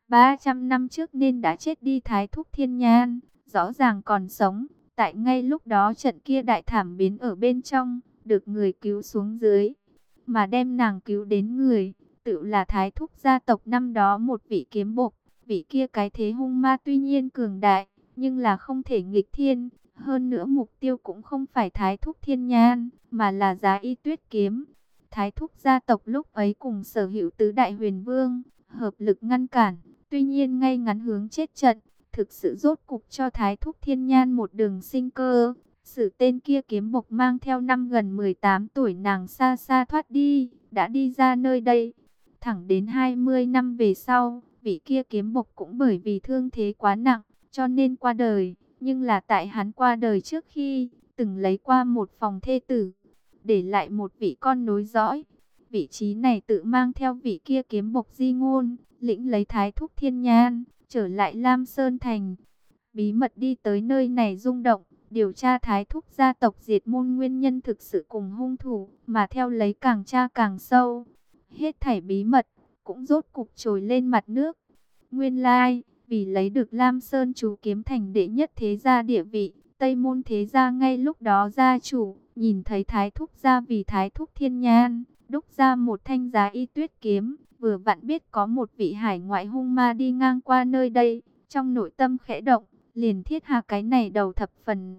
300 năm trước nên đã chết đi Thái Thúc Thiên Nhan, rõ ràng còn sống. Tại ngay lúc đó trận kia đại thảm biến ở bên trong, được người cứu xuống dưới. Mà đem nàng cứu đến người, tự là Thái Thúc gia tộc năm đó một vị kiếm bộc. Vị kia cái thế hung ma tuy nhiên cường đại, nhưng là không thể nghịch thiên. Hơn nữa mục tiêu cũng không phải Thái Thúc Thiên Nhan, mà là Giá Y Tuyết kiếm. Thái Thúc gia tộc lúc ấy cùng sở hữu tứ đại huyền vương, hợp lực ngăn cản. Tuy nhiên ngay ngắn hướng chết trận, thực sự rốt cục cho Thái Thúc Thiên Nhan một đường sinh cơ. Sử tên kia kiếm bộc mang theo năm gần 18 tuổi nàng xa xa thoát đi, đã đi ra nơi đây. Thẳng đến 20 năm về sau, vị kia kiếm bộc cũng bởi vì thương thế quá nặng, cho nên qua đời. Nhưng là tại hắn qua đời trước khi, từng lấy qua một phòng thê tử, để lại một vị con nối dõi. Vị trí này tự mang theo vị kia kiếm bộc di ngôn, lĩnh lấy Thái Thúc Thiên Nhan, trở lại Lam Sơn Thành. Bí mật đi tới nơi này rung động, điều tra Thái Thúc gia tộc diệt môn nguyên nhân thực sự cùng hung thủ, mà theo lấy càng tra càng sâu. Hết thảy bí mật, cũng rốt cục trồi lên mặt nước. Nguyên lai, vì lấy được Lam Sơn chú kiếm thành đệ nhất thế gia địa vị, Tây môn thế gia ngay lúc đó gia chủ, nhìn thấy Thái Thúc gia vì Thái Thúc Thiên Nhan, đúc ra một thanh Giá Y Tuyết kiếm, vừa vặn biết có một vị hải ngoại hung ma đi ngang qua nơi đây, trong nội tâm khẽ động, liền thiết hạ cái này đầu thập phần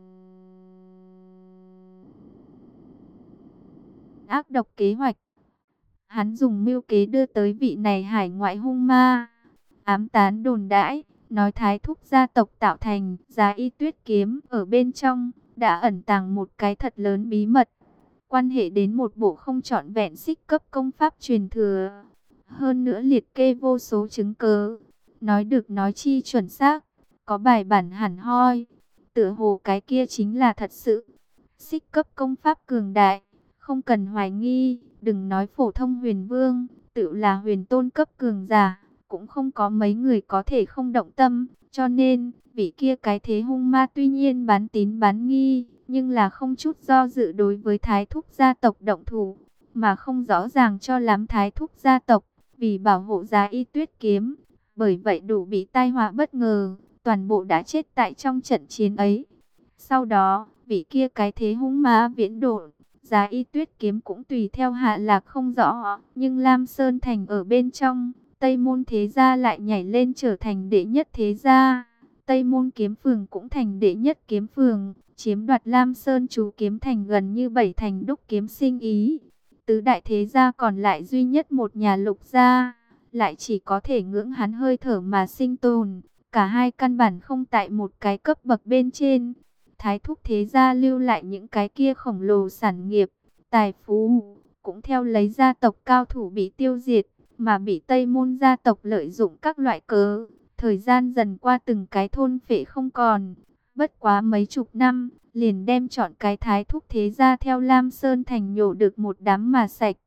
ác độc kế hoạch. Hắn dùng mưu kế đưa tới vị này hải ngoại hung ma, ám tán đồn đãi, nói Thái Thúc gia tộc tạo thành Giá Y Tuyết kiếm ở bên trong, đã ẩn tàng một cái thật lớn bí mật. quan hệ đến một bộ không trọn vẹn xích cấp công pháp truyền thừa. Hơn nữa liệt kê vô số chứng cứ, nói được nói chi chuẩn xác, có bài bản hẳn hoi, tựa hồ cái kia chính là thật sự. Xích cấp công pháp cường đại, không cần hoài nghi, đừng nói phổ thông huyền vương, tự là huyền tôn cấp cường giả, cũng không có mấy người có thể không động tâm, cho nên, vị kia cái thế hung ma tuy nhiên bán tín bán nghi, nhưng là không chút do dự đối với thái thúc gia tộc động thủ, mà không rõ ràng cho lắm thái thúc gia tộc, vì bảo hộ Giá Y Tuyết kiếm, bởi vậy đủ bị tai họa bất ngờ, toàn bộ đã chết tại trong trận chiến ấy. Sau đó, vị kia cái thế hung ma viễn độ, Giá Y Tuyết kiếm cũng tùy theo hạ lạc không rõ, nhưng Lam Sơn Thành ở bên trong, Tây Môn thế gia lại nhảy lên trở thành đệ nhất thế gia. Tây Môn kiếm phường cũng thành đệ nhất kiếm phường, chiếm đoạt Lam Sơn chú kiếm thành gần như 7 thành đúc kiếm sinh ý. Tứ đại thế gia còn lại duy nhất một nhà Lục gia, lại chỉ có thể ngưỡng hắn hơi thở mà sinh tồn. Cả hai căn bản không tại một cái cấp bậc bên trên. Thái thúc thế gia lưu lại những cái kia khổng lồ sản nghiệp, tài phú, cũng theo lấy gia tộc cao thủ bị tiêu diệt, mà bị Tây Môn gia tộc lợi dụng các loại cớ. Thời gian dần qua từng cái thôn phệ không còn, bất quá mấy chục năm, liền đem chọn cái thái thúc thế gia theo Lam Sơn Thành nhổ được một đám mà sạch.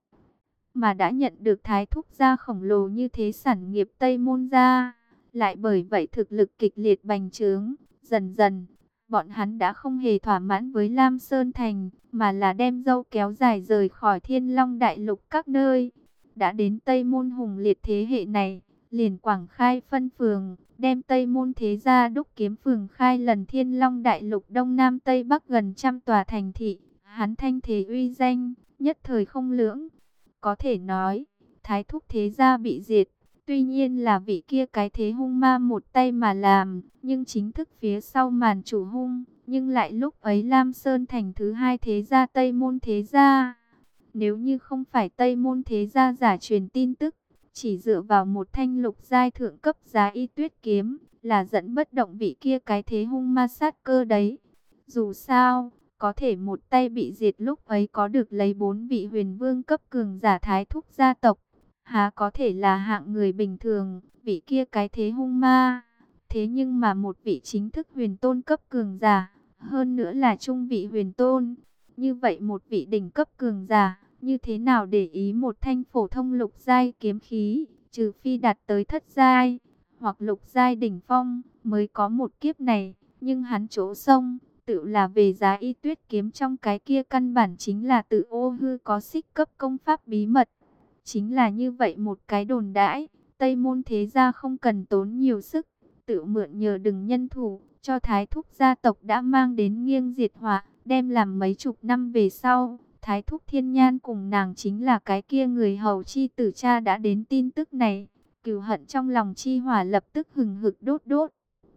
Mà đã nhận được thái thúc gia khổng lồ như thế sản nghiệp Tây Môn gia, lại bởi vậy thực lực kịch liệt bành trướng, dần dần, bọn hắn đã không hề thỏa mãn với Lam Sơn Thành, mà là đem dâu kéo dài rời khỏi Thiên Long Đại Lục các nơi. Đã đến Tây Môn hùng liệt thế hệ này, liền quảng khai phân phường, đem Tây Môn thế gia đúc kiếm phường khai lần Thiên Long Đại Lục Đông Nam Tây Bắc gần trăm tòa thành thị. Hắn thanh thế uy danh, nhất thời không lưỡng. Có thể nói, thái thúc thế gia bị diệt, tuy nhiên là vị kia cái thế hung ma một tay mà làm, nhưng chính thức phía sau màn chủ hung, nhưng lại lúc ấy Lam Sơn Thành thứ hai thế gia Tây Môn thế gia. Nếu như không phải Tây Môn thế gia giả truyền tin tức, chỉ dựa vào một thanh lục giai thượng cấp Giá Y Tuyết kiếm, là dẫn bất động vị kia cái thế hung ma sát cơ đấy. Dù sao, có thể một tay bị diệt lúc ấy có được lấy 4 vị huyền vương cấp cường giả thái thúc gia tộc, há có thể là hạng người bình thường, vị kia cái thế hung ma. Thế nhưng mà một vị chính thức huyền tôn cấp cường giả, hơn nữa là trung vị huyền tôn, như vậy một vị đỉnh cấp cường giả, như thế nào để ý một thanh phổ thông lục giai kiếm khí, trừ phi đạt tới thất giai, hoặc lục giai đỉnh phong, mới có một kiếp này, nhưng hắn chỗ sông, tự là về Giá Y Tuyết kiếm trong cái kia căn bản chính là tự ô hư có xích cấp công pháp bí mật. Chính là như vậy một cái đồn đãi, Tây Môn thế gia không cần tốn nhiều sức, tự mượn nhờ đừng nhân thủ, cho thái thúc gia tộc đã mang đến nghiêng diệt họa, đem làm mấy chục năm về sau. Thái thúc Thiên Nhan cùng nàng chính là cái kia người hầu chi tử cha đã đến tin tức này, cừu hận trong lòng chi hỏa lập tức hừng hực đốt đốt.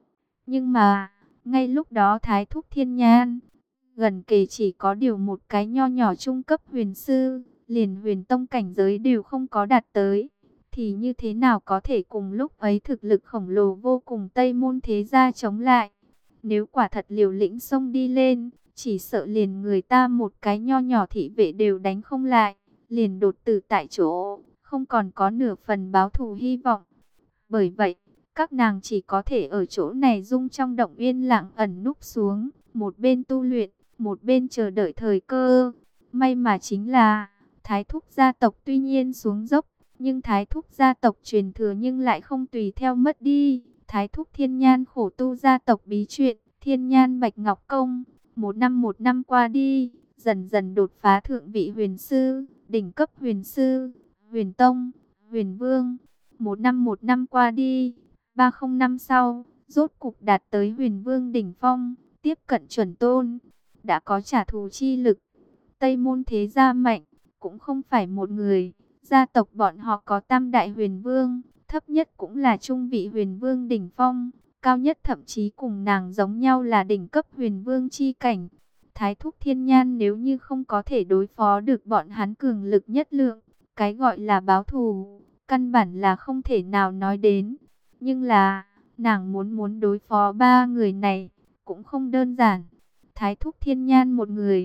Nhưng mà, ngay lúc đó Thái thúc Thiên Nhan, gần kề chỉ có điều một cái nho nhỏ trung cấp huyền sư, liền huyền tông cảnh giới đều không có đạt tới, thì như thế nào có thể cùng lúc ấy thực lực khổng lồ vô cùng Tây Môn thế gia chống lại. Nếu quả thật liều lĩnh xông đi lên, chỉ sợ liền người ta một cái nho nhỏ thị vệ đều đánh không lại, liền đột tử tại chỗ, không còn có nửa phần báo thù hy vọng. Bởi vậy, các nàng chỉ có thể ở chỗ này dung trong động yên lặng ẩn núp xuống, một bên tu luyện, một bên chờ đợi thời cơ. May mà chính là, thái thúc gia tộc tuy nhiên xuống dốc, nhưng thái thúc gia tộc truyền thừa nhưng lại không tùy theo mất đi. Thái thúc Thiên Nhan khổ tu gia tộc bí truyện, Thiên Nhan Bạch Ngọc Công, một năm qua đi, dần dần đột phá thượng vị huyền sư, đỉnh cấp huyền sư, huyền tông, huyền vương. Một năm qua đi, 30 năm sau, rốt cục đạt tới huyền vương đỉnh phong, tiếp cận chuẩn tôn, đã có trả thù chi lực. Tây Môn thế gia mạnh, cũng không phải một người, gia tộc bọn họ có tam đại huyền vương, thấp nhất cũng là trung vị huyền vương đỉnh phong, cao nhất thậm chí cùng nàng giống nhau là đỉnh cấp huyền vương chi cảnh. Thái thúc Thiên Nhan nếu như không có thể đối phó được bọn hắn cường lực nhất lượng, cái gọi là báo thù, căn bản là không thể nào nói đến. Nhưng là, nàng muốn đối phó ba người này, cũng không đơn giản. Thái thúc Thiên Nhan một người,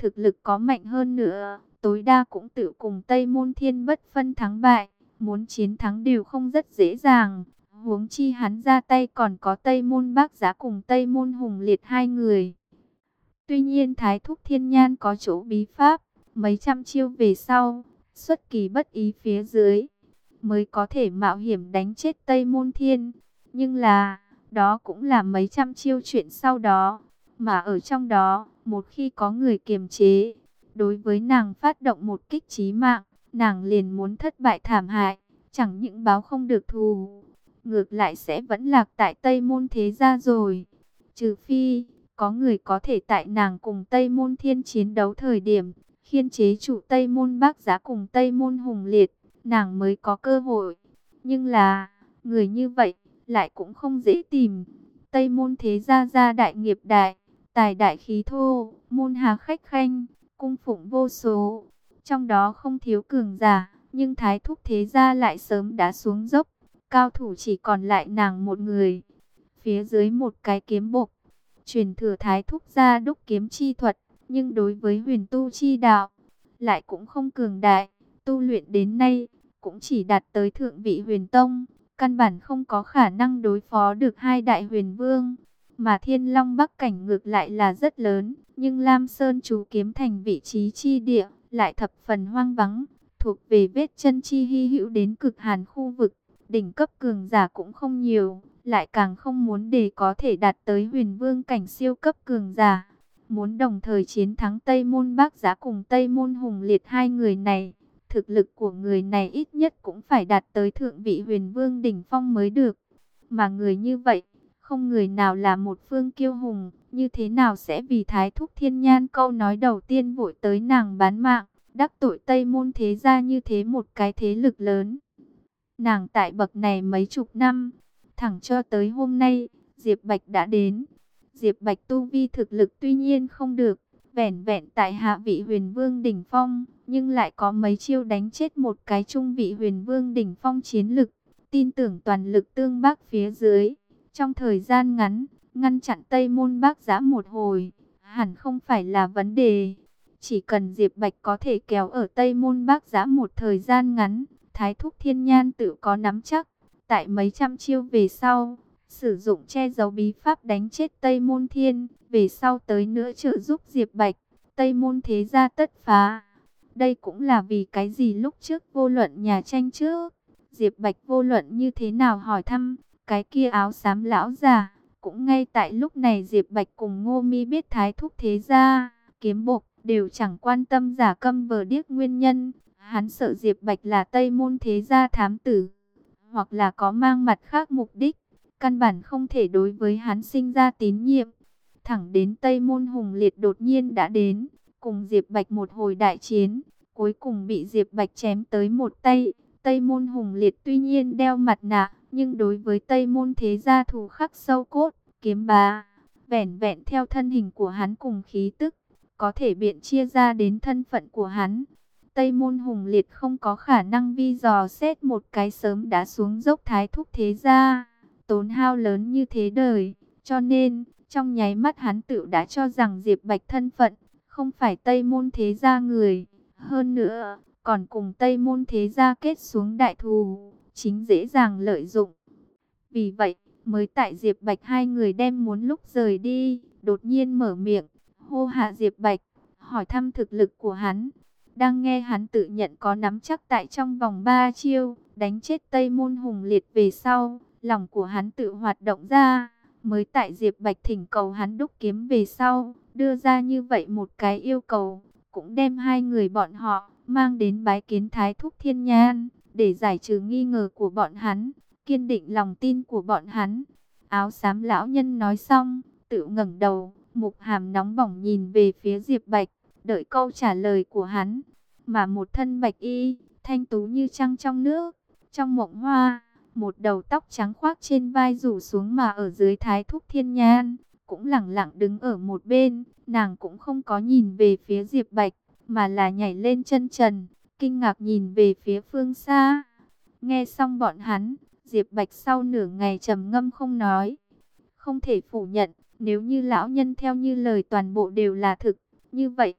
thực lực có mạnh hơn nữa, tối đa cũng tự cùng Tây Môn Thiên bất phân thắng bại, muốn chiến thắng đều không rất dễ dàng. Huống chi hắn ra tay còn có Tây Môn Bác Giá cùng Tây Môn Hùng Liệt hai người. Tuy nhiên Thái Thúc Thiên Nhan có chỗ bí pháp, mấy trăm chiêu về sau, xuất kỳ bất ý phía dưới, mới có thể mạo hiểm đánh chết Tây Môn Thiên. Nhưng là, đó cũng là mấy trăm chiêu chuyện sau đó, mà ở trong đó, một khi có người kiềm chế, đối với nàng phát động một kích chí mạng, nàng liền muốn thất bại thảm hại, chẳng những báo không được thù, ngược lại sẽ vẫn lạc tại Tây Môn thế gia rồi. Trừ phi, có người có thể tại nàng cùng Tây Môn Thiên chiến đấu thời điểm, khiên chế chủ Tây Môn Bác Giá cùng Tây Môn Hùng Liệt, nàng mới có cơ hội. Nhưng là, người như vậy, lại cũng không dễ tìm. Tây Môn thế gia gia đại nghiệp đại, tài đại khí thô, môn hà khách khanh, cung phụng vô số. Trong đó không thiếu cường giả, nhưng Thái Thúc thế gia lại sớm đã xuống dốc. Cao thủ chỉ còn lại nàng một người. Phía dưới một cái kiếm bộc, truyền thừa Thái Thúc gia đúc kiếm chi thuật, nhưng đối với huyền tu chi đạo, lại cũng không cường đại. Tu luyện đến nay, cũng chỉ đạt tới thượng vị huyền tông, căn bản không có khả năng đối phó được hai đại huyền vương. Mà Thiên Long Bắc cảnh ngược lại là rất lớn, nhưng Lam Sơn chú kiếm thành vị trí chi địa, lại thập phần hoang vắng, thuộc về vết chân chi hy hữu đến cực hàn khu vực. Đỉnh cấp cường giả cũng không nhiều, lại càng không muốn để có thể đạt tới huyền vương cảnh siêu cấp cường giả. Muốn đồng thời chiến thắng Tây Môn Bác Giá cùng Tây Môn Hùng Liệt hai người này, thực lực của người này ít nhất cũng phải đạt tới thượng vị huyền vương đỉnh phong mới được. Mà người như vậy, không người nào là một phương kiêu hùng, như thế nào sẽ vì Thái Thúc Thiên Nhan câu nói đầu tiên vội tới nàng bán mạng, đắc tội Tây Môn thế gia như thế một cái thế lực lớn. Nàng tại bậc này mấy chục năm, thẳng cho tới hôm nay, Diệp Bạch đã đến. Diệp Bạch tu vi thực lực tuy nhiên không được, vẻn vẹn tại hạ vị huyền vương đỉnh phong, nhưng lại có mấy chiêu đánh chết một cái trung vị huyền vương đỉnh phong chiến lực. Tin tưởng toàn lực tương bác phía dưới, trong thời gian ngắn, ngăn chặn Tây Môn Bác Giá một hồi, hẳn không phải là vấn đề. Chỉ cần Diệp Bạch có thể kéo ở Tây Môn Bác Giá một thời gian ngắn, Thái Thúc Thiên Nhan tự có nắm chắc. Tại mấy trăm chiêu về sau, sử dụng che giấu bí pháp đánh chết Tây Môn Thiên, về sau tới nữa trợ giúp Diệp Bạch, Tây Môn thế gia tất phá. Đây cũng là vì cái gì lúc trước vô luận nhà tranh trước, Diệp Bạch vô luận như thế nào hỏi thăm, cái kia áo xám lão già, cũng ngay tại lúc này Diệp Bạch cùng Ngô Mi biết Thái Thúc thế gia, kiếm bộc, đều chẳng quan tâm giả câm vờ điếc nguyên nhân. Hắn sợ Diệp Bạch là Tây Môn thế gia thám tử, hoặc là có mang mặt khác mục đích, căn bản không thể đối với hắn sinh ra tín nhiệm. Thẳng đến Tây Môn Hùng Liệt đột nhiên đã đến, cùng Diệp Bạch một hồi đại chiến, cuối cùng bị Diệp Bạch chém tới một tay. Tây Môn Hùng Liệt tuy nhiên đeo mặt nạ, nhưng đối với Tây Môn thế gia thù khắc sâu cốt, kiếm bá, vẻn vẹn theo thân hình của hắn cùng khí tức, có thể biện chia ra đến thân phận của hắn. Tây Môn Hùng Liệt không có khả năng vi dò xét một cái sớm đã xuống dốc Thái Thúc thế gia, tốn hao lớn như thế đời, cho nên trong nháy mắt hắn tự đã cho rằng Diệp Bạch thân phận không phải Tây Môn thế gia người, hơn nữa còn cùng Tây Môn thế gia kết xuống đại thù, chính dễ dàng lợi dụng. Vì vậy, mới tại Diệp Bạch hai người đem muốn lúc rời đi, đột nhiên mở miệng, hô hạ Diệp Bạch, hỏi thăm thực lực của hắn. Đang nghe hắn tự nhận có nắm chắc tại trong vòng 3 chiêu, đánh chết Tây Môn Hùng Liệt về sau, lòng của hắn tự hoạt động ra, mới tại Diệp Bạch thỉnh cầu hắn đúc kiếm về sau, đưa ra như vậy một cái yêu cầu, cũng đem hai người bọn họ mang đến bái kiến Thái Thúc Thiên Nhan, để giải trừ nghi ngờ của bọn hắn, kiên định lòng tin của bọn hắn. Áo xám lão nhân nói xong, tự ngẩng đầu, mục hàm nóng bỏng nhìn về phía Diệp Bạch, đợi câu trả lời của hắn. Mà một thân bạch y, thanh tú như trăng trong nước, trong mộng hoa, một đầu tóc trắng khoác trên vai rủ xuống mà ở dưới Thái Thúc Thiên Nhan, cũng lẳng lặng đứng ở một bên. Nàng cũng không có nhìn về phía Diệp Bạch, mà là nhảy lên chân trần, kinh ngạc nhìn về phía phương xa. Nghe xong bọn hắn, Diệp Bạch sau nửa ngày trầm ngâm không nói. Không thể phủ nhận, nếu như lão nhân theo như lời toàn bộ đều là thực, như vậy,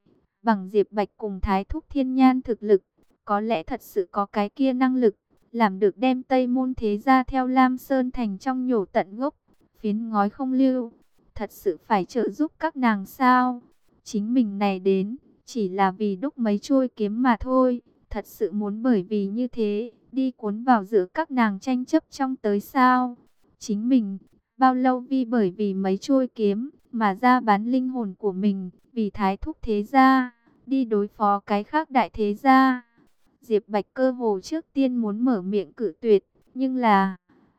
Bằng Diệp Bạch cùng Thái Thúc Thiên Nhan thực lực, có lẽ thật sự có cái kia năng lực, làm được đem Tây Môn thế gia theo Lam Sơn Thành trong nhổ tận gốc, phiến ngói không lưu. Thật sự phải trợ giúp các nàng sao? Chính mình này đến, chỉ là vì đúc mấy chuôi kiếm mà thôi. Thật sự muốn bởi vì như thế, đi cuốn vào giữa các nàng tranh chấp trong tới sao? Chính mình, bao lâu bởi vì mấy chuôi kiếm, mà ra bán linh hồn của mình, vì Thái Thúc thế gia, đi đối phó cái khác đại thế gia. Diệp Bạch cơ hồ trước tiên muốn mở miệng cự tuyệt, nhưng là